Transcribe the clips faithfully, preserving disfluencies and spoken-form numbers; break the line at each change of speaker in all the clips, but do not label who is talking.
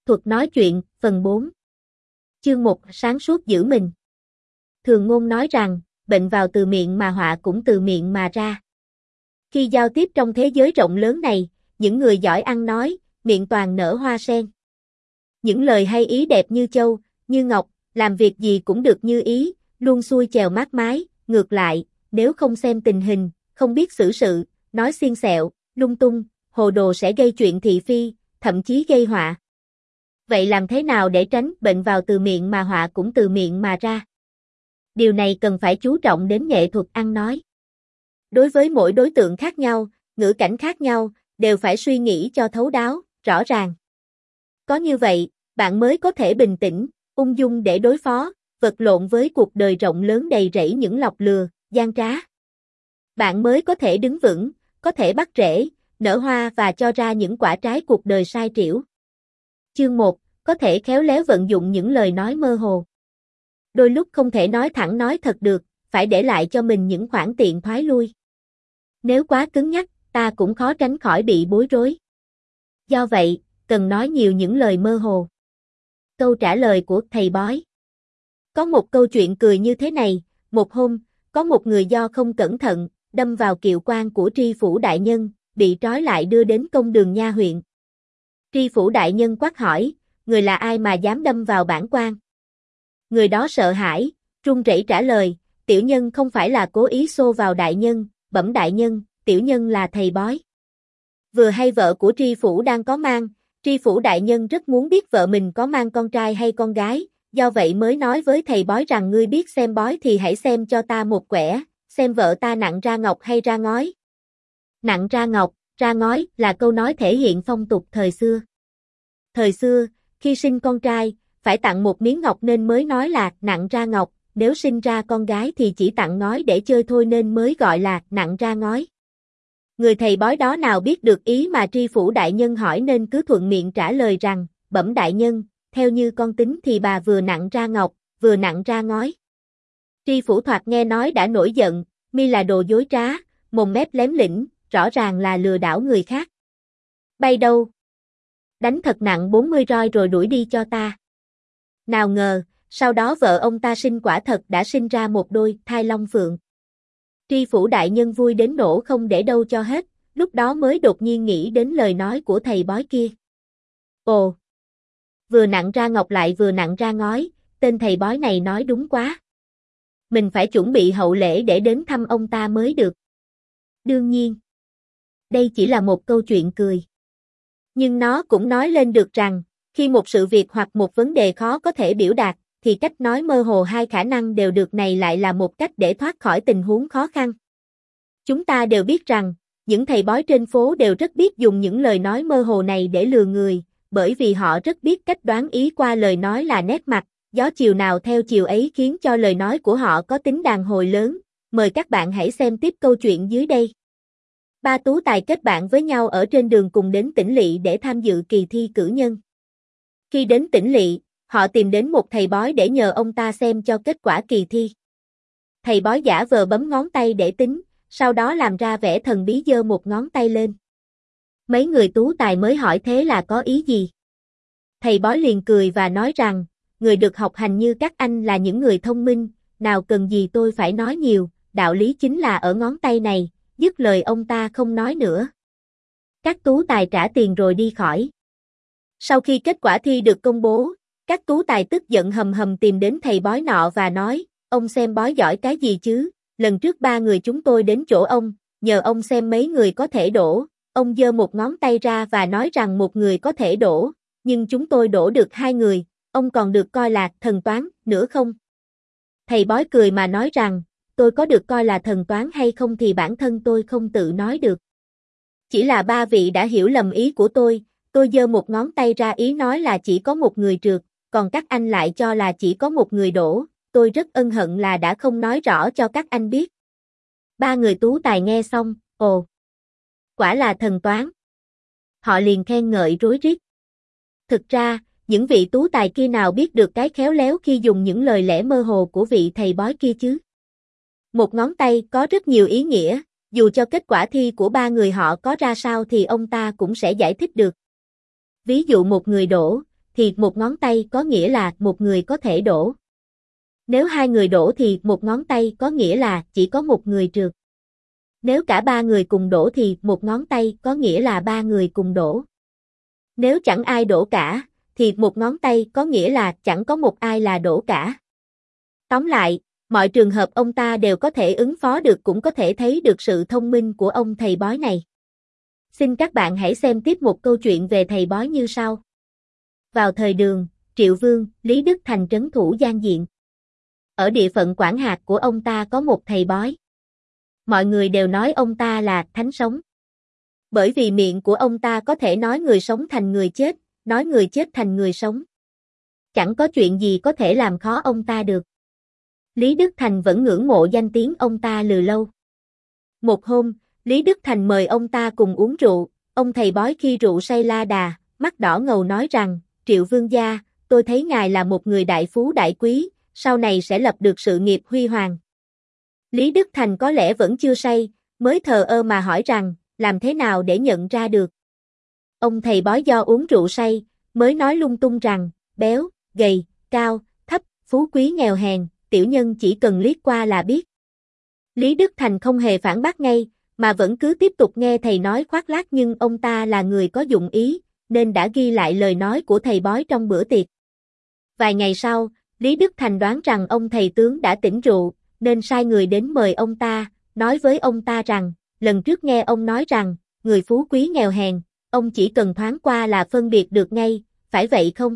Thuật nói chuyện, phần bốn. Chương một, sáng suốt giữ mình. Thường ngôn nói rằng, bệnh vào từ miệng mà họa cũng từ miệng mà ra. Khi giao tiếp trong thế giới rộng lớn này, những người giỏi ăn nói, miệng toàn nở hoa sen. Những lời hay ý đẹp như châu, như ngọc, làm việc gì cũng được như ý, luôn xuôi chèo mát mái, ngược lại, nếu không xem tình hình, không biết xử sự, nói xiên xẹo, lung tung, hồ đồ sẽ gây chuyện thị phi, thậm chí gây họa. Vậy làm thế nào để tránh bệnh vào từ miệng mà họa cũng từ miệng mà ra? Điều này cần phải chú trọng đến nghệ thuật ăn nói. Đối với mỗi đối tượng khác nhau, ngữ cảnh khác nhau, đều phải suy nghĩ cho thấu đáo, rõ ràng. Có như vậy, bạn mới có thể bình tĩnh, ung dung để đối phó, vật lộn với cuộc đời rộng lớn đầy rẫy những lọc lừa, gian trá. Bạn mới có thể đứng vững, có thể bắt rễ, nở hoa và cho ra những quả trái cuộc đời sai trĩu. Chương một, có thể khéo léo vận dụng những lời nói mơ hồ. Đôi lúc không thể nói thẳng nói thật được, phải để lại cho mình những khoảng tiện thoái lui. Nếu quá cứng nhắc, ta cũng khó tránh khỏi bị bối rối. Do vậy, cần nói nhiều những lời mơ hồ. Câu trả lời của thầy bói. Có một câu chuyện cười như thế này, một hôm, có một người do không cẩn thận, đâm vào kiệu quan của tri phủ đại nhân, bị trói lại đưa đến công đường nha huyện. Tri phủ đại nhân quát hỏi, người là ai mà dám đâm vào bản quan? Người đó sợ hãi, run rẩy trả lời, tiểu nhân không phải là cố ý xô vào đại nhân, bẩm đại nhân, tiểu nhân là thầy bói. Vừa hay vợ của tri phủ đang có mang, tri phủ đại nhân rất muốn biết vợ mình có mang con trai hay con gái, do vậy mới nói với thầy bói rằng ngươi biết xem bói thì hãy xem cho ta một quẻ, xem vợ ta nặng ra ngọc hay ra ngói. Nặng ra ngọc, ra ngói là câu nói thể hiện phong tục thời xưa. Thời xưa, khi sinh con trai, phải tặng một miếng ngọc nên mới nói là nặng ra ngọc, nếu sinh ra con gái thì chỉ tặng ngói để chơi thôi nên mới gọi là nặng ra ngói. Người thầy bói đó nào biết được ý mà tri phủ đại nhân hỏi nên cứ thuận miệng trả lời rằng, bẩm đại nhân, theo như con tính thì bà vừa nặng ra ngọc, vừa nặng ra ngói. Tri phủ thoạt nghe nói đã nổi giận, mi là đồ dối trá, mồm mép lém lĩnh, rõ ràng là lừa đảo người khác. Bay đâu? Đánh thật nặng bốn mươi roi rồi đuổi đi cho ta. Nào ngờ, sau đó vợ ông ta sinh quả thật đã sinh ra một đôi thai long phượng. Tri phủ đại nhân vui đến nổ không để đâu cho hết, lúc đó mới đột nhiên nghĩ đến lời nói của thầy bói kia. Ồ! Vừa nặng ra ngọc lại vừa nặng ra ngói, tên thầy bói này nói đúng quá. Mình phải chuẩn bị hậu lễ để đến thăm ông ta mới được. Đương nhiên, đây chỉ là một câu chuyện cười. Nhưng nó cũng nói lên được rằng, khi một sự việc hoặc một vấn đề khó có thể biểu đạt, thì cách nói mơ hồ hai khả năng đều được này lại là một cách để thoát khỏi tình huống khó khăn. Chúng ta đều biết rằng, những thầy bói trên phố đều rất biết dùng những lời nói mơ hồ này để lừa người, bởi vì họ rất biết cách đoán ý qua lời nói là nét mặt, gió chiều nào theo chiều ấy khiến cho lời nói của họ có tính đàn hồi lớn. Mời các bạn hãy xem tiếp câu chuyện dưới đây. Ba tú tài kết bạn với nhau ở trên đường cùng đến tỉnh lỵ để tham dự kỳ thi cử nhân. Khi đến tỉnh lỵ, họ tìm đến một thầy bói để nhờ ông ta xem cho kết quả kỳ thi. Thầy bói giả vờ bấm ngón tay để tính, sau đó làm ra vẻ thần bí giơ một ngón tay lên. Mấy người tú tài mới hỏi thế là có ý gì? Thầy bói liền cười và nói rằng, người được học hành như các anh là những người thông minh, nào cần gì tôi phải nói nhiều, đạo lý chính là ở ngón tay này, dứt lời ông ta không nói nữa. Các tú tài trả tiền rồi đi khỏi. Sau khi kết quả thi được công bố, các tú tài tức giận hầm hầm tìm đến thầy bói nọ và nói, ông xem bói giỏi cái gì chứ, lần trước ba người chúng tôi đến chỗ ông, nhờ ông xem mấy người có thể đổ, ông giơ một ngón tay ra và nói rằng một người có thể đổ, nhưng chúng tôi đổ được hai người, ông còn được coi là thần toán nữa không? Thầy bói cười mà nói rằng, tôi có được coi là thần toán hay không thì bản thân tôi không tự nói được. Chỉ là ba vị đã hiểu lầm ý của tôi, tôi giơ một ngón tay ra ý nói là chỉ có một người trượt, còn các anh lại cho là chỉ có một người đổ, tôi rất ân hận là đã không nói rõ cho các anh biết. Ba người tú tài nghe xong, ồ, quả là thần toán. Họ liền khen ngợi rối rít. Thực ra, những vị tú tài kia nào biết được cái khéo léo khi dùng những lời lẽ mơ hồ của vị thầy bói kia chứ. Một ngón tay có rất nhiều ý nghĩa, dù cho kết quả thi của ba người họ có ra sao thì ông ta cũng sẽ giải thích được. Ví dụ một người đổ, thì một ngón tay có nghĩa là một người có thể đổ. Nếu hai người đổ thì một ngón tay có nghĩa là chỉ có một người trượt. Nếu cả ba người cùng đổ thì một ngón tay có nghĩa là ba người cùng đổ. Nếu chẳng ai đổ cả, thì một ngón tay có nghĩa là chẳng có một ai là đổ cả. Tóm lại, mọi trường hợp ông ta đều có thể ứng phó được, cũng có thể thấy được sự thông minh của ông thầy bói này. Xin các bạn hãy xem tiếp một câu chuyện về thầy bói như sau. Vào thời Đường, Triệu Vương, Lý Đức Thành trấn thủ Giang Diện. Ở địa phận quản hạt của ông ta có một thầy bói. Mọi người đều nói ông ta là thánh sống. Bởi vì miệng của ông ta có thể nói người sống thành người chết, nói người chết thành người sống. Chẳng có chuyện gì có thể làm khó ông ta được. Lý Đức Thành vẫn ngưỡng mộ danh tiếng ông ta từ lâu. Một hôm, Lý Đức Thành mời ông ta cùng uống rượu, ông thầy bói khi rượu say la đà, mắt đỏ ngầu nói rằng, Triệu Vương gia, tôi thấy ngài là một người đại phú đại quý, sau này sẽ lập được sự nghiệp huy hoàng. Lý Đức Thành có lẽ vẫn chưa say, mới thờ ơ mà hỏi rằng, làm thế nào để nhận ra được? Ông thầy bói do uống rượu say, mới nói lung tung rằng, béo, gầy, cao, thấp, phú quý nghèo hèn, tiểu nhân chỉ cần liếc qua là biết. Lý Đức Thành không hề phản bác ngay, mà vẫn cứ tiếp tục nghe thầy nói khoác lác, nhưng ông ta là người có dụng ý, nên đã ghi lại lời nói của thầy bói trong bữa tiệc. Vài ngày sau, Lý Đức Thành đoán rằng ông thầy tướng đã tỉnh rượu, nên sai người đến mời ông ta, nói với ông ta rằng, lần trước nghe ông nói rằng, người phú quý nghèo hèn, ông chỉ cần thoáng qua là phân biệt được ngay, phải vậy không?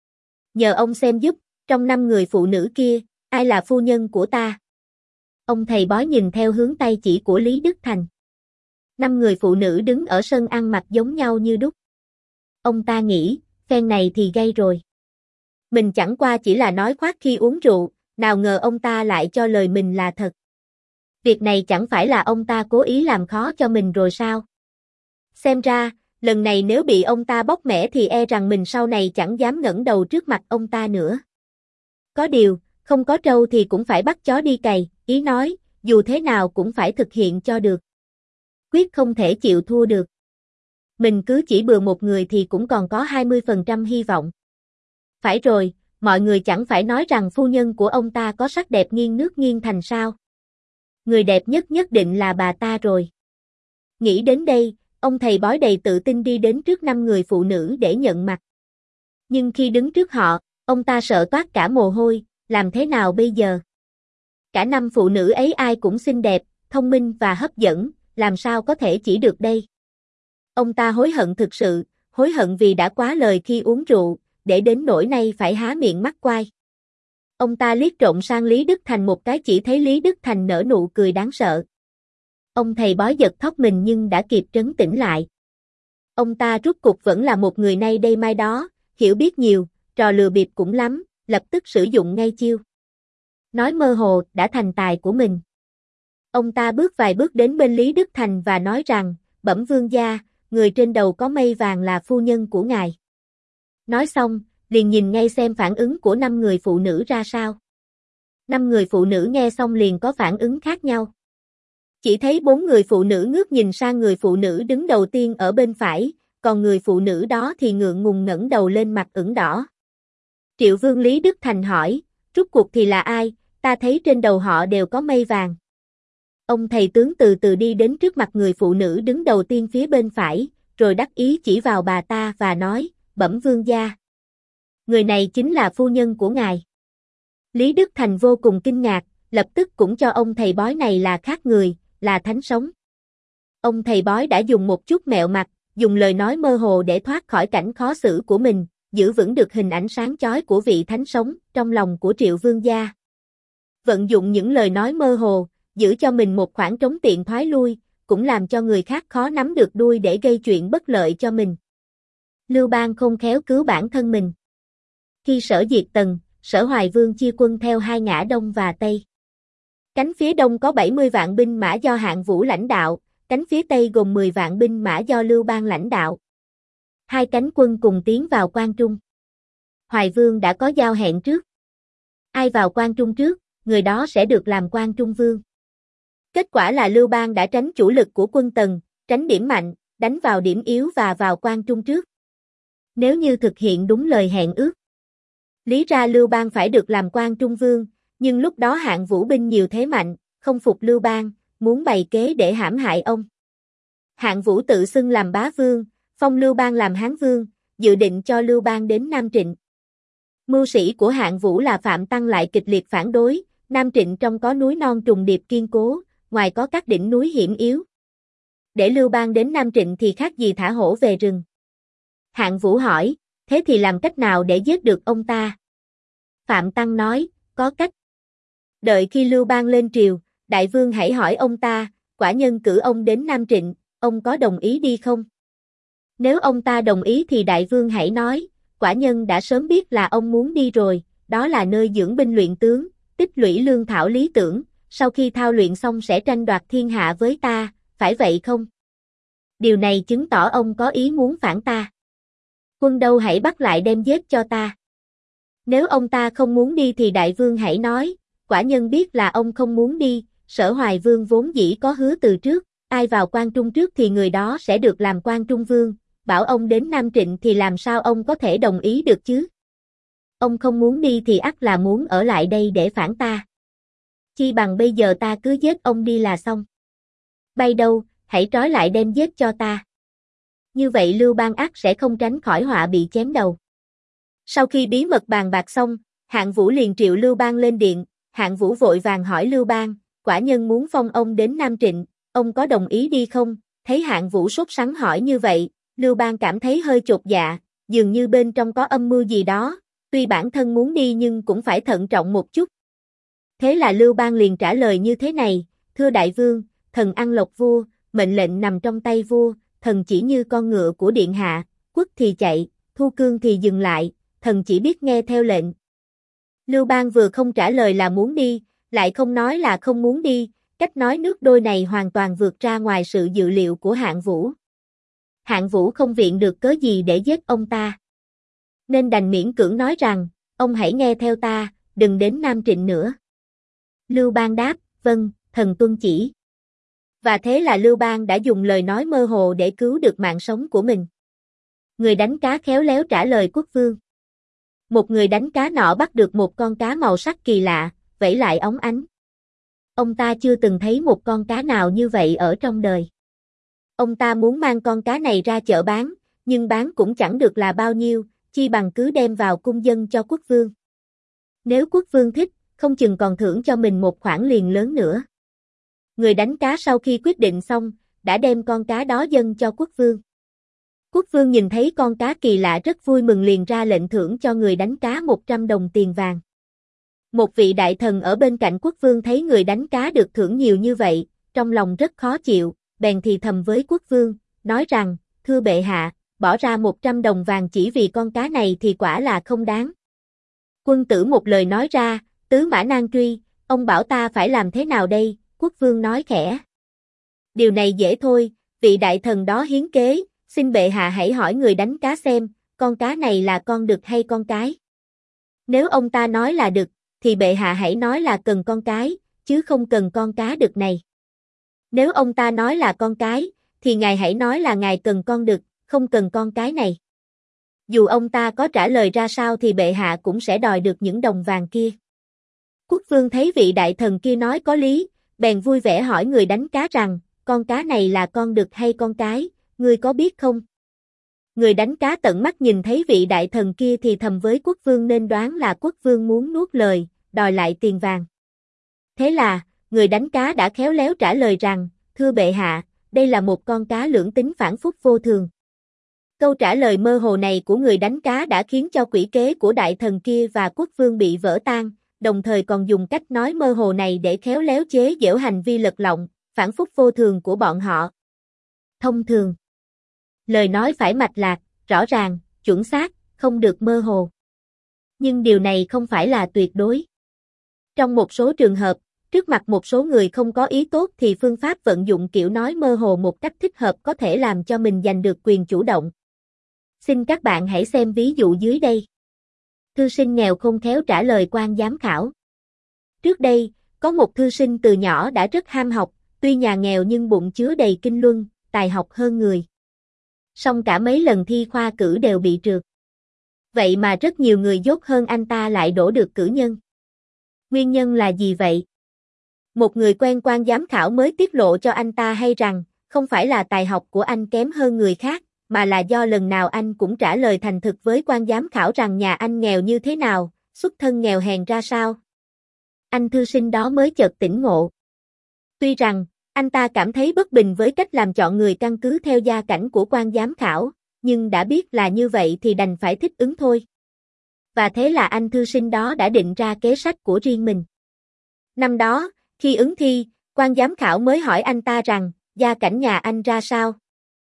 Nhờ ông xem giúp, trong năm người phụ nữ kia, ai là phu nhân của ta? Ông thầy bói nhìn theo hướng tay chỉ của Lý Đức Thành. Năm người phụ nữ đứng ở sân ăn mặc giống nhau như đúc. Ông ta nghĩ, phen này thì gay rồi. Mình chẳng qua chỉ là nói khoác khi uống rượu, nào ngờ ông ta lại cho lời mình là thật. Việc này chẳng phải là ông ta cố ý làm khó cho mình rồi sao? Xem ra, lần này nếu bị ông ta bóc mẽ thì e rằng mình sau này chẳng dám ngẩng đầu trước mặt ông ta nữa. Có điều, không có trâu thì cũng phải bắt chó đi cày, ý nói, dù thế nào cũng phải thực hiện cho được. Quyết không thể chịu thua được. Mình cứ chỉ bừa một người thì cũng còn có hai mươi phần trăm hy vọng. Phải rồi, mọi người chẳng phải nói rằng phu nhân của ông ta có sắc đẹp nghiêng nước nghiêng thành sao? Người đẹp nhất nhất định là bà ta rồi. Nghĩ đến đây, ông thầy bói đầy tự tin đi đến trước năm người phụ nữ để nhận mặt. Nhưng khi đứng trước họ, ông ta sợ toát cả mồ hôi, làm thế nào bây giờ? Cả năm phụ nữ ấy ai cũng xinh đẹp, thông minh và hấp dẫn, làm sao có thể chỉ được đây? Ông ta hối hận thực sự, hối hận vì đã quá lời khi uống rượu, để đến nỗi nay phải há miệng mắc quai. Ông ta liếc trộm sang Lý Đức Thành một cái, chỉ thấy Lý Đức Thành nở nụ cười đáng sợ. Ông thầy bói giật thót mình nhưng đã kịp trấn tĩnh lại. Ông ta rút cục vẫn là một người nay đây mai đó, hiểu biết nhiều, trò lừa bịp cũng lắm, lập tức sử dụng ngay chiêu. Nói mơ hồ đã thành tài của mình. Ông ta bước vài bước đến bên Lý Đức Thành và nói rằng, bẩm vương gia, người trên đầu có mây vàng là phu nhân của ngài. Nói xong, liền nhìn ngay xem phản ứng của năm người phụ nữ ra sao. Năm người phụ nữ nghe xong liền có phản ứng khác nhau. Chỉ thấy bốn người phụ nữ ngước nhìn sang người phụ nữ đứng đầu tiên ở bên phải, còn người phụ nữ đó thì ngượng ngùng ngẩng đầu lên, mặt ửng đỏ. Triệu Vương Lý Đức Thành hỏi, rút cuộc thì là ai, ta thấy trên đầu họ đều có mây vàng. Ông thầy tướng từ từ đi đến trước mặt người phụ nữ đứng đầu tiên phía bên phải, rồi đắc ý chỉ vào bà ta và nói, bẩm vương gia. Người này chính là phu nhân của ngài. Lý Đức Thành vô cùng kinh ngạc, lập tức cũng cho ông thầy bói này là khác người, là thánh sống. Ông thầy bói đã dùng một chút mẹo mặt, dùng lời nói mơ hồ để thoát khỏi cảnh khó xử của mình, giữ vững được hình ảnh sáng chói của vị thánh sống trong lòng của Triệu Vương gia. Vận dụng những lời nói mơ hồ, giữ cho mình một khoảng trống tiện thoái lui, cũng làm cho người khác khó nắm được đuôi để gây chuyện bất lợi cho mình. Lưu Bang không khéo cứu bản thân mình. Khi Sở diệt Tần, Sở Hoài Vương chia quân theo hai ngã Đông và Tây. Cánh phía Đông có bảy mươi vạn binh mã do Hạng Vũ lãnh đạo, cánh phía Tây gồm mười vạn binh mã do Lưu Bang lãnh đạo. Hai cánh quân cùng tiến vào Quan Trung. Hoài Vương đã có giao hẹn trước. Ai vào Quan Trung trước, người đó sẽ được làm Quan Trung Vương. Kết quả là Lưu Bang đã tránh chủ lực của quân Tần, tránh điểm mạnh, đánh vào điểm yếu và vào Quan Trung trước. Nếu như thực hiện đúng lời hẹn ước, lý ra Lưu Bang phải được làm quan trung vương, nhưng lúc đó Hạng Vũ binh nhiều thế mạnh, không phục Lưu Bang, muốn bày kế để hãm hại ông. Hạng Vũ tự xưng làm bá vương, phong Lưu Bang làm Hán vương, dự định cho Lưu Bang đến Nam Trịnh. Mưu sĩ của Hạng Vũ là Phạm Tăng lại kịch liệt phản đối, Nam Trịnh trong có núi non trùng điệp kiên cố, ngoài có các đỉnh núi hiểm yếu. Để Lưu Bang đến Nam Trịnh thì khác gì thả hổ về rừng. Hạng Vũ hỏi, thế thì làm cách nào để giết được ông ta? Phạm Tăng nói, có cách. Đợi khi Lưu Bang lên triều, đại vương hãy hỏi ông ta, quả nhân cử ông đến Nam Trịnh, ông có đồng ý đi không? Nếu ông ta đồng ý thì đại vương hãy nói, quả nhân đã sớm biết là ông muốn đi rồi, đó là nơi dưỡng binh luyện tướng, tích lũy lương thảo lý tưởng, sau khi thao luyện xong sẽ tranh đoạt thiên hạ với ta, phải vậy không? Điều này chứng tỏ ông có ý muốn phản ta. Quân đâu hãy bắt lại đem giết cho ta. Nếu ông ta không muốn đi thì đại vương hãy nói, quả nhân biết là ông không muốn đi, Sở Hoài Vương vốn dĩ có hứa từ trước, ai vào quan trung trước thì người đó sẽ được làm quan trung vương, bảo ông đến Nam Trịnh thì làm sao ông có thể đồng ý được chứ? Ông không muốn đi thì ắt là muốn ở lại đây để phản ta. Chi bằng bây giờ ta cứ giết ông đi là xong. Bay đâu, hãy trói lại đem giết cho ta. Như vậy Lưu Bang ắt sẽ không tránh khỏi họa bị chém đầu. Sau khi bí mật bàn bạc xong, Hạng Vũ liền triệu Lưu Bang lên điện, Hạng Vũ vội vàng hỏi Lưu Bang, quả nhân muốn phong ông đến Nam Trịnh, ông có đồng ý đi không? Thấy Hạng Vũ sốt sắng hỏi như vậy, Lưu Bang cảm thấy hơi chột dạ, dường như bên trong có âm mưu gì đó, tuy bản thân muốn đi nhưng cũng phải thận trọng một chút. Thế là Lưu Bang liền trả lời như thế này, thưa đại vương, thần ăn lộc vua, mệnh lệnh nằm trong tay vua, thần chỉ như con ngựa của điện hạ, quất thì chạy, thu cương thì dừng lại, thần chỉ biết nghe theo lệnh. Lưu Bang vừa không trả lời là muốn đi, lại không nói là không muốn đi, cách nói nước đôi này hoàn toàn vượt ra ngoài sự dự liệu của Hạng Vũ. Hạng Vũ không viện được cớ gì để giết ông ta, nên đành miễn cưỡng nói rằng, ông hãy nghe theo ta, đừng đến Nam Trịnh nữa. Lưu Bang đáp, vâng, thần tuân chỉ. Và thế là Lưu Bang đã dùng lời nói mơ hồ để cứu được mạng sống của mình. Người đánh cá khéo léo trả lời quốc vương. Một người đánh cá nọ bắt được một con cá màu sắc kỳ lạ, vẫy lại óng ánh. Ông ta chưa từng thấy một con cá nào như vậy ở trong đời. Ông ta muốn mang con cá này ra chợ bán, nhưng bán cũng chẳng được là bao nhiêu, chi bằng cứ đem vào cung dân cho quốc vương. Nếu quốc vương thích, không chừng còn thưởng cho mình một khoản liền lớn nữa. Người đánh cá sau khi quyết định xong, đã đem con cá đó dâng cho quốc vương. Quốc vương nhìn thấy con cá kỳ lạ rất vui mừng liền ra lệnh thưởng cho người đánh cá một trăm đồng tiền vàng. Một vị đại thần ở bên cạnh quốc vương thấy người đánh cá được thưởng nhiều như vậy, trong lòng rất khó chịu, bèn thì thầm với quốc vương, nói rằng, thưa bệ hạ, bỏ ra một trăm đồng vàng chỉ vì con cá này thì quả là không đáng. Quân tử một lời nói ra, tứ mã nan truy, ông bảo ta phải làm thế nào đây, quốc vương nói khẽ. Điều này dễ thôi, vị đại thần đó hiến kế, xin bệ hạ hãy hỏi người đánh cá xem, con cá này là con đực hay con cái. Nếu ông ta nói là đực, thì bệ hạ hãy nói là cần con cái, chứ không cần con cá đực này. Nếu ông ta nói là con cái, thì ngài hãy nói là ngài cần con đực, không cần con cái này. Dù ông ta có trả lời ra sao thì bệ hạ cũng sẽ đòi được những đồng vàng kia. Quốc vương thấy vị đại thần kia nói có lý, bèn vui vẻ hỏi người đánh cá rằng, con cá này là con đực hay con cái, ngươi có biết không? Người đánh cá tận mắt nhìn thấy vị đại thần kia thì thầm với quốc vương nên đoán là quốc vương muốn nuốt lời, đòi lại tiền vàng. Thế là, người đánh cá đã khéo léo trả lời rằng, thưa bệ hạ, đây là một con cá lưỡng tính phản phúc vô thường. Câu trả lời mơ hồ này của người đánh cá đã khiến cho quỷ kế của đại thần kia và quốc vương bị vỡ tan, đồng thời còn dùng cách nói mơ hồ này để khéo léo chế giễu hành vi lật lọng, phản phúc vô thường của bọn họ. Thông thường, lời nói phải mạch lạc, rõ ràng, chuẩn xác, không được mơ hồ. Nhưng điều này không phải là tuyệt đối. Trong một số trường hợp, trước mặt một số người không có ý tốt thì phương pháp vận dụng kiểu nói mơ hồ một cách thích hợp có thể làm cho mình giành được quyền chủ động. Xin các bạn hãy xem ví dụ dưới đây. Thư sinh nghèo không khéo trả lời quan giám khảo. Trước đây, có một thư sinh từ nhỏ đã rất ham học, tuy nhà nghèo nhưng bụng chứa đầy kinh luân, tài học hơn người. song cả mấy lần thi khoa cử đều bị trượt. Vậy mà rất nhiều người dốt hơn anh ta lại đỗ được cử nhân. Nguyên nhân là gì vậy? Một người quen quan giám khảo mới tiết lộ cho anh ta hay rằng, không phải là tài học của anh kém hơn người khác, mà là do lần nào anh cũng trả lời thành thực với quan giám khảo rằng nhà anh nghèo như thế nào, xuất thân nghèo hèn ra sao. Anh thư sinh đó mới chợt tỉnh ngộ. Tuy rằng, anh ta cảm thấy bất bình với cách làm chọn người căn cứ theo gia cảnh của quan giám khảo, nhưng đã biết là như vậy thì đành phải thích ứng thôi. Và thế là anh thư sinh đó đã định ra kế sách của riêng mình. Năm đó, khi ứng thi, quan giám khảo mới hỏi anh ta rằng, gia cảnh nhà anh ra sao?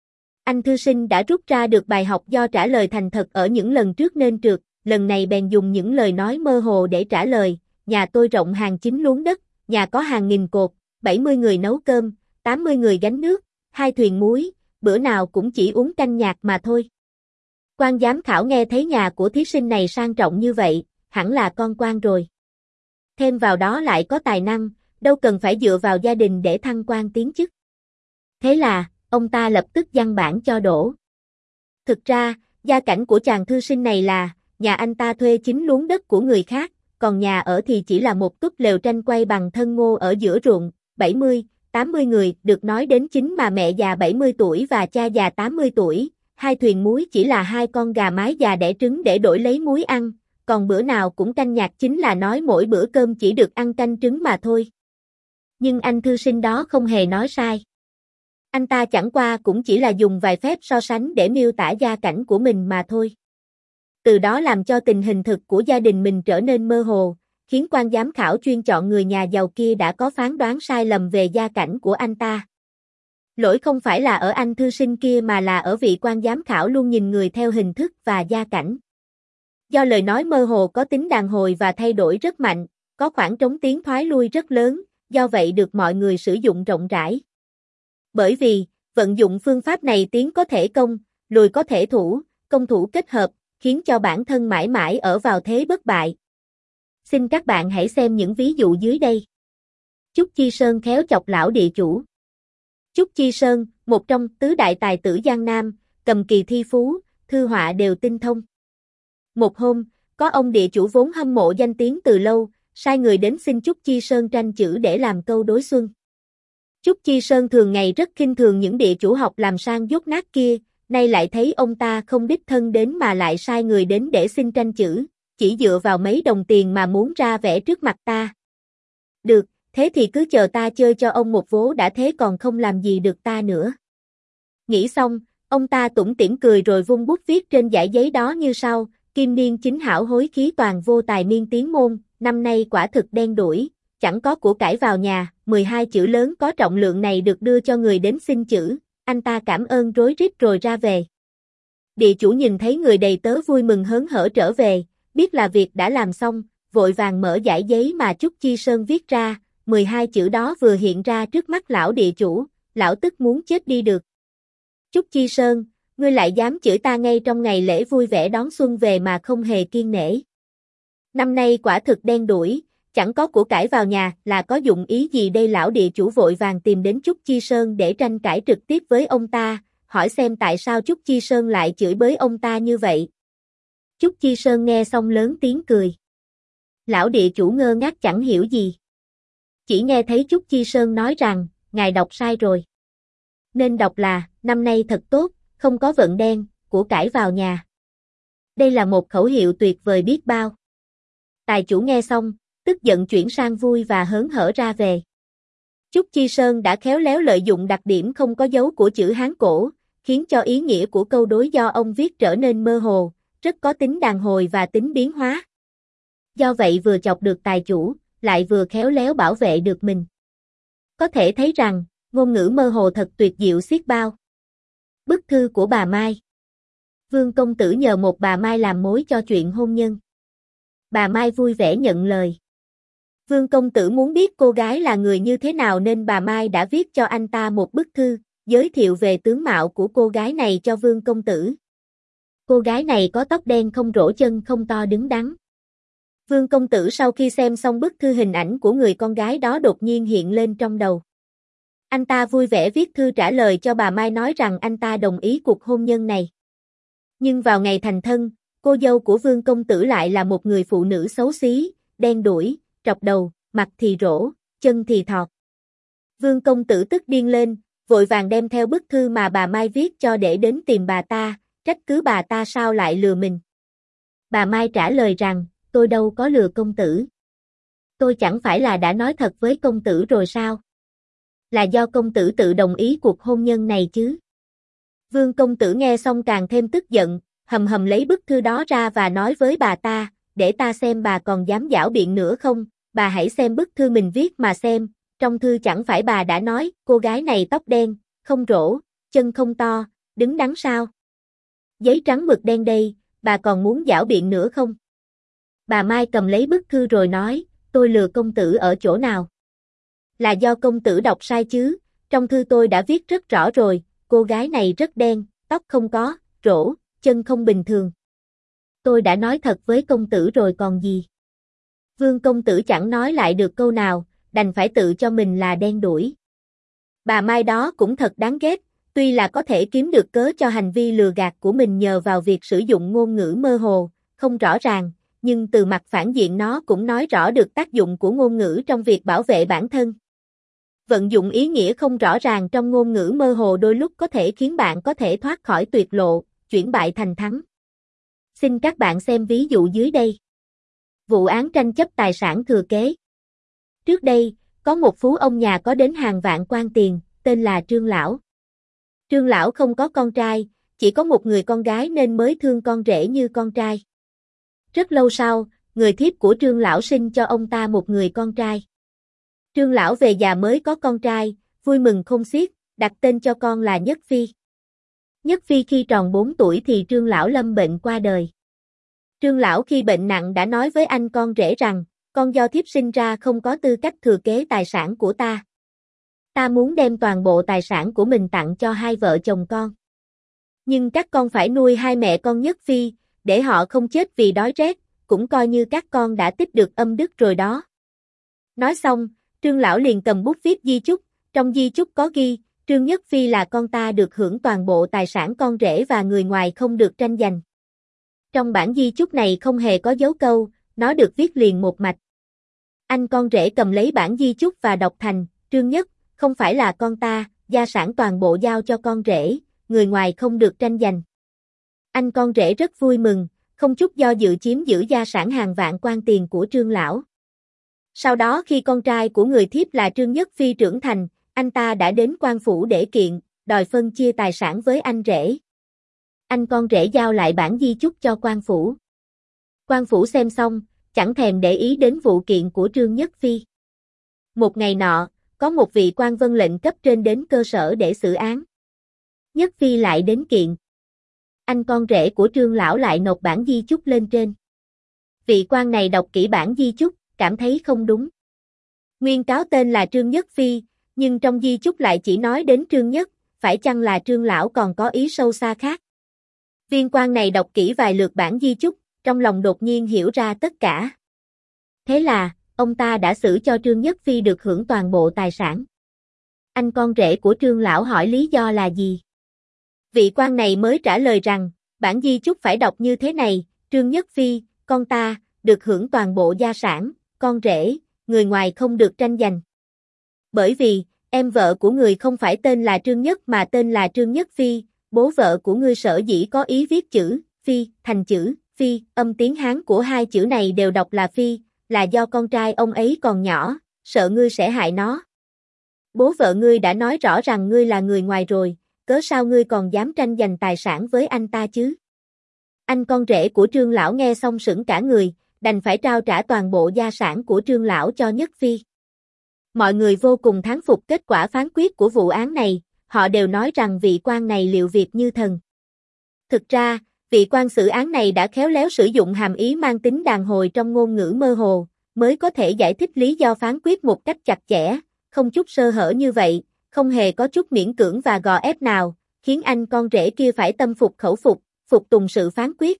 Anh thư sinh đã rút ra được bài học do trả lời thành thật ở những lần trước nên trượt, lần này bèn dùng những lời nói mơ hồ để trả lời, nhà tôi rộng hàng chín luống đất, nhà có hàng nghìn cột, bảy mươi người nấu cơm, tám mươi người gánh nước, hai thuyền muối, bữa nào cũng chỉ uống canh nhạt mà thôi. Quan giám khảo nghe thấy nhà của thí sinh này sang trọng như vậy, hẳn là con quan rồi. Thêm vào đó lại có tài năng, đâu cần phải dựa vào gia đình để thăng quan tiến chức. Thế là, ông ta lập tức giăng bản cho đổ. Thực ra, gia cảnh của chàng thư sinh này là, nhà anh ta thuê chín luống đất của người khác, còn nhà ở thì chỉ là một túp lều tranh quay bằng thân ngô ở giữa ruộng, bảy mươi, tám mươi người, được nói đến chính mà mẹ già bảy mươi tuổi và cha già tám mươi tuổi, hai thuyền muối chỉ là hai con gà mái già đẻ trứng để đổi lấy muối ăn, còn bữa nào cũng canh nhạt chính là nói mỗi bữa cơm chỉ được ăn canh trứng mà thôi. Nhưng anh thư sinh đó không hề nói sai. Anh ta chẳng qua cũng chỉ là dùng vài phép so sánh để miêu tả gia cảnh của mình mà thôi. Từ đó làm cho tình hình thực của gia đình mình trở nên mơ hồ, khiến quan giám khảo chuyên chọn người nhà giàu kia đã có phán đoán sai lầm về gia cảnh của anh ta. Lỗi không phải là ở anh thư sinh kia mà là ở vị quan giám khảo luôn nhìn người theo hình thức và gia cảnh. Do lời nói mơ hồ có tính đàn hồi và thay đổi rất mạnh, có khoảng trống tiến thoái lui rất lớn, do vậy được mọi người sử dụng rộng rãi. Bởi vì, vận dụng phương pháp này tiến có thể công, lùi có thể thủ, công thủ kết hợp, khiến cho bản thân mãi mãi ở vào thế bất bại. Xin các bạn hãy xem những ví dụ dưới đây. Trúc Chi Sơn khéo chọc lão địa chủ. Trúc Chi Sơn, một trong tứ đại tài tử Giang Nam, cầm kỳ thi phú, thư họa đều tinh thông. Một hôm, có ông địa chủ vốn hâm mộ danh tiếng từ lâu, sai người đến xin Trúc Chi Sơn tranh chữ để làm câu đối xuân. Trúc Chi Sơn thường ngày rất khinh thường những địa chủ học làm sang dốt nát kia, nay lại thấy ông ta không đích thân đến mà lại sai người đến để xin tranh chữ, chỉ dựa vào mấy đồng tiền mà muốn ra vẽ trước mặt ta. Được, thế thì cứ chờ ta chơi cho ông một vố đã, thế còn không làm gì được ta nữa. Nghĩ xong, ông ta tủm tỉm cười rồi vung bút viết trên dải giấy đó như sau: Kim niên chính hảo hối khí toàn vô tài miên tiến môn, năm nay quả thực đen đủi, chẳng có của cải vào nhà. Mười hai chữ lớn có trọng lượng này được đưa cho người đến xin chữ, anh ta cảm ơn rối rít rồi ra về. Địa chủ nhìn thấy người đầy tớ vui mừng hớn hở trở về, biết là việc đã làm xong, vội vàng mở dải giấy mà Trúc Chi Sơn viết ra, mười hai chữ đó vừa hiện ra trước mắt lão địa chủ, lão tức muốn chết đi được. Trúc Chi Sơn, ngươi lại dám chửi ta ngay trong ngày lễ vui vẻ đón xuân về mà không hề kiêng nể. Năm nay quả thực đen đủi, chẳng có của cải vào nhà, là có dụng ý gì đây? Lão địa chủ vội vàng tìm đến Trúc Chi Sơn để tranh cãi trực tiếp với ông ta, hỏi xem tại sao Trúc Chi Sơn lại chửi bới ông ta như vậy. Trúc Chi Sơn nghe xong lớn tiếng cười. Lão địa chủ ngơ ngác chẳng hiểu gì. Chỉ nghe thấy Trúc Chi Sơn nói rằng, ngài đọc sai rồi. Nên đọc là, năm nay thật tốt, không có vận đen, của cải vào nhà. Đây là một khẩu hiệu tuyệt vời biết bao. Tài chủ nghe xong, tức giận chuyển sang vui và hớn hở ra về. Trúc Chi Sơn đã khéo léo lợi dụng đặc điểm không có dấu của chữ Hán cổ, khiến cho ý nghĩa của câu đối do ông viết trở nên mơ hồ, rất có tính đàn hồi và tính biến hóa. Do vậy vừa chọc được tài chủ, lại vừa khéo léo bảo vệ được mình. Có thể thấy rằng, ngôn ngữ mơ hồ thật tuyệt diệu xiết bao. Bức thư của bà Mai. Vương công tử nhờ một bà Mai làm mối cho chuyện hôn nhân. Bà Mai vui vẻ nhận lời. Vương công tử muốn biết cô gái là người như thế nào nên bà Mai đã viết cho anh ta một bức thư, giới thiệu về tướng mạo của cô gái này cho Vương công tử. Cô gái này có tóc đen không rỗ chân không to đứng đắn. Vương công tử sau khi xem xong bức thư, hình ảnh của người con gái đó đột nhiên hiện lên trong đầu. Anh ta vui vẻ viết thư trả lời cho bà Mai nói rằng anh ta đồng ý cuộc hôn nhân này. Nhưng vào ngày thành thân, cô dâu của Vương công tử lại là một người phụ nữ xấu xí, đen đủi, trọc đầu, mặt thì rỗ, chân thì thọt. Vương công tử tức điên lên, vội vàng đem theo bức thư mà bà Mai viết cho để đến tìm bà ta, trách cứ bà ta sao lại lừa mình. Bà Mai trả lời rằng, tôi đâu có lừa công tử. Tôi chẳng phải là đã nói thật với công tử rồi sao? Là do công tử tự đồng ý cuộc hôn nhân này chứ. Vương công tử nghe xong càng thêm tức giận, hầm hầm lấy bức thư đó ra và nói với bà ta, để ta xem bà còn dám giảo biện nữa không, bà hãy xem bức thư mình viết mà xem, trong thư chẳng phải bà đã nói, cô gái này tóc đen, không rỗ, chân không to, đứng đắn sao? Giấy trắng mực đen đây, bà còn muốn giảo biện nữa không? Bà Mai cầm lấy bức thư rồi nói, tôi lừa công tử ở chỗ nào? Là do công tử đọc sai chứ, trong thư tôi đã viết rất rõ rồi, cô gái này rất đen, tóc không có, rỗ, chân không bình thường. Tôi đã nói thật với công tử rồi còn gì. Vương công tử chẳng nói lại được câu nào, đành phải tự cho mình là đen đủi. Bà Mai đó cũng thật đáng ghét, tuy là có thể kiếm được cớ cho hành vi lừa gạt của mình nhờ vào việc sử dụng ngôn ngữ mơ hồ, không rõ ràng, nhưng từ mặt phản diện nó cũng nói rõ được tác dụng của ngôn ngữ trong việc bảo vệ bản thân. Vận dụng ý nghĩa không rõ ràng trong ngôn ngữ mơ hồ đôi lúc có thể khiến bạn có thể thoát khỏi tuyệt lộ, chuyển bại thành thắng. Xin các bạn xem ví dụ dưới đây. Vụ án tranh chấp tài sản thừa kế. Trước đây, có một phú ông nhà có đến hàng vạn quan tiền, tên là Trương Lão. Trương Lão không có con trai, chỉ có một người con gái nên mới thương con rể như con trai. Rất lâu sau, người thiếp của Trương Lão sinh cho ông ta một người con trai. Trương Lão về già mới có con trai, vui mừng khôn xiết, đặt tên cho con là Nhất Phi. Nhất Phi khi tròn bốn tuổi thì Trương Lão lâm bệnh qua đời. Trương Lão khi bệnh nặng đã nói với anh con rể rằng, con do thiếp sinh ra không có tư cách thừa kế tài sản của ta. Ta muốn đem toàn bộ tài sản của mình tặng cho hai vợ chồng con. Nhưng các con phải nuôi hai mẹ con Nhất Phi, để họ không chết vì đói rét, cũng coi như các con đã tích được âm đức rồi đó. Nói xong, Trương Lão liền cầm bút viết di chúc, trong di chúc có ghi, Trương Nhất Phi là con ta được hưởng toàn bộ tài sản con rể và người ngoài không được tranh giành. Trong bản di chúc này không hề có dấu câu, nó được viết liền một mạch. Anh con rể cầm lấy bản di chúc và đọc thành, Trương Nhất, không phải là con ta, gia sản toàn bộ giao cho con rể, người ngoài không được tranh giành. Anh con rể rất vui mừng, không chút do dự chiếm giữ gia sản hàng vạn quan tiền của Trương Lão. Sau đó khi con trai của người thiếp là Trương Nhất Phi trưởng thành, anh ta đã đến quan phủ để kiện, đòi phân chia tài sản với anh rể. Anh con rể giao lại bản di chúc cho quan phủ. Quan phủ xem xong, chẳng thèm để ý đến vụ kiện của Trương Nhất Phi. Một ngày nọ, có một vị quan vân lệnh cấp trên đến cơ sở để xử án. Nhất Phi lại đến kiện. Anh con rể của Trương Lão lại nộp bản di chúc lên trên. Vị quan này đọc kỹ bản di chúc, cảm thấy không đúng. Nguyên cáo tên là Trương Nhất Phi, nhưng trong di chúc lại chỉ nói đến Trương Nhất, phải chăng là Trương Lão còn có ý sâu xa khác? Viên quan này đọc kỹ vài lượt bản di chúc, trong lòng đột nhiên hiểu ra tất cả. Thế là, ông ta đã xử cho Trương Nhất Phi được hưởng toàn bộ tài sản. Anh con rể của Trương Lão hỏi lý do là gì? Vị quan này mới trả lời rằng, bản di chúc phải đọc như thế này, Trương Nhất Phi, con ta, được hưởng toàn bộ gia sản, con rể, người ngoài không được tranh giành. Bởi vì, em vợ của người không phải tên là Trương Nhất mà tên là Trương Nhất Phi, bố vợ của ngươi sở dĩ có ý viết chữ Phi thành chữ Phi, âm tiếng Hán của hai chữ này đều đọc là Phi, là do con trai ông ấy còn nhỏ, sợ ngươi sẽ hại nó. Bố vợ ngươi đã nói rõ rằng ngươi là người ngoài rồi, cớ sao ngươi còn dám tranh giành tài sản với anh ta chứ? Anh con rể của Trương Lão nghe xong sững cả người, đành phải trao trả toàn bộ gia sản của Trương Lão cho Nhất Phi. Mọi người vô cùng thán phục kết quả phán quyết của vụ án này, họ đều nói rằng vị quan này liệu việc như thần. Thực ra, vị quan xử án này đã khéo léo sử dụng hàm ý mang tính đàn hồi trong ngôn ngữ mơ hồ, mới có thể giải thích lý do phán quyết một cách chặt chẽ, không chút sơ hở như vậy, không hề có chút miễn cưỡng và gò ép nào, khiến anh con rể kia phải tâm phục khẩu phục, phục tùng sự phán quyết.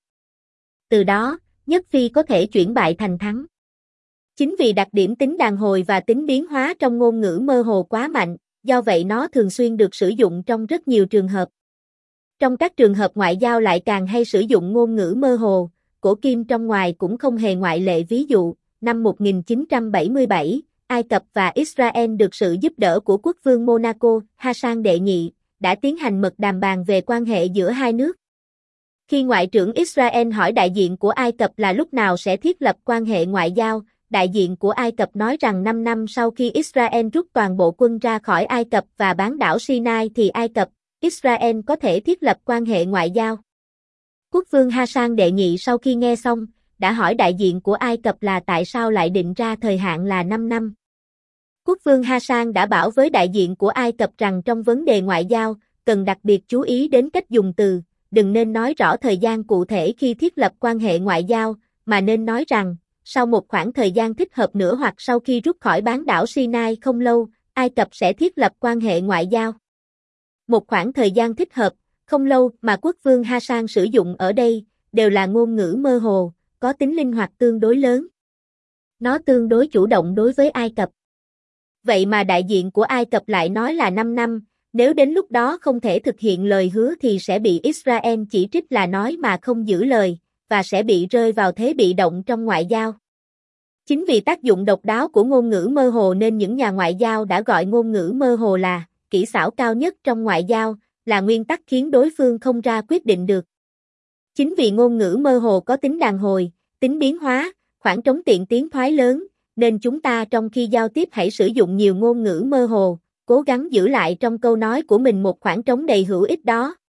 Từ đó, Nhất Phi có thể chuyển bại thành thắng. Chính vì đặc điểm tính đàn hồi và tính biến hóa trong ngôn ngữ mơ hồ quá mạnh, do vậy nó thường xuyên được sử dụng trong rất nhiều trường hợp. Trong các trường hợp ngoại giao lại càng hay sử dụng ngôn ngữ mơ hồ, cổ kim trong ngoài cũng không hề ngoại lệ. Ví dụ, năm một nghìn chín trăm bảy mươi bảy, Ai Cập và Israel được sự giúp đỡ của quốc vương Monaco, Hassan đệ nhị, đã tiến hành mật đàm bàn về quan hệ giữa hai nước. Khi Ngoại trưởng Israel hỏi đại diện của Ai Cập là lúc nào sẽ thiết lập quan hệ ngoại giao, đại diện của Ai Cập nói rằng năm năm sau khi Israel rút toàn bộ quân ra khỏi Ai Cập và bán đảo Sinai thì Ai Cập, Israel có thể thiết lập quan hệ ngoại giao. Quốc vương Hassan đệ nhị sau khi nghe xong, đã hỏi đại diện của Ai Cập là tại sao lại định ra thời hạn là năm năm. Quốc vương Hassan đã bảo với đại diện của Ai Cập rằng trong vấn đề ngoại giao, cần đặc biệt chú ý đến cách dùng từ, đừng nên nói rõ thời gian cụ thể khi thiết lập quan hệ ngoại giao, mà nên nói rằng, sau một khoảng thời gian thích hợp nữa hoặc sau khi rút khỏi bán đảo Sinai không lâu, Ai Cập sẽ thiết lập quan hệ ngoại giao. Một khoảng thời gian thích hợp, không lâu mà quốc vương Hassan sử dụng ở đây, đều là ngôn ngữ mơ hồ, có tính linh hoạt tương đối lớn. Nó tương đối chủ động đối với Ai Cập. Vậy mà đại diện của Ai Cập lại nói là năm năm, nếu đến lúc đó không thể thực hiện lời hứa thì sẽ bị Israel chỉ trích là nói mà không giữ lời, và sẽ bị rơi vào thế bị động trong ngoại giao. Chính vì tác dụng độc đáo của ngôn ngữ mơ hồ nên những nhà ngoại giao đã gọi ngôn ngữ mơ hồ là kỹ xảo cao nhất trong ngoại giao, là nguyên tắc khiến đối phương không ra quyết định được. Chính vì ngôn ngữ mơ hồ có tính đàn hồi, tính biến hóa, khoảng trống tiện tiến thoái lớn, nên chúng ta trong khi giao tiếp hãy sử dụng nhiều ngôn ngữ mơ hồ, cố gắng giữ lại trong câu nói của mình một khoảng trống đầy hữu ích đó,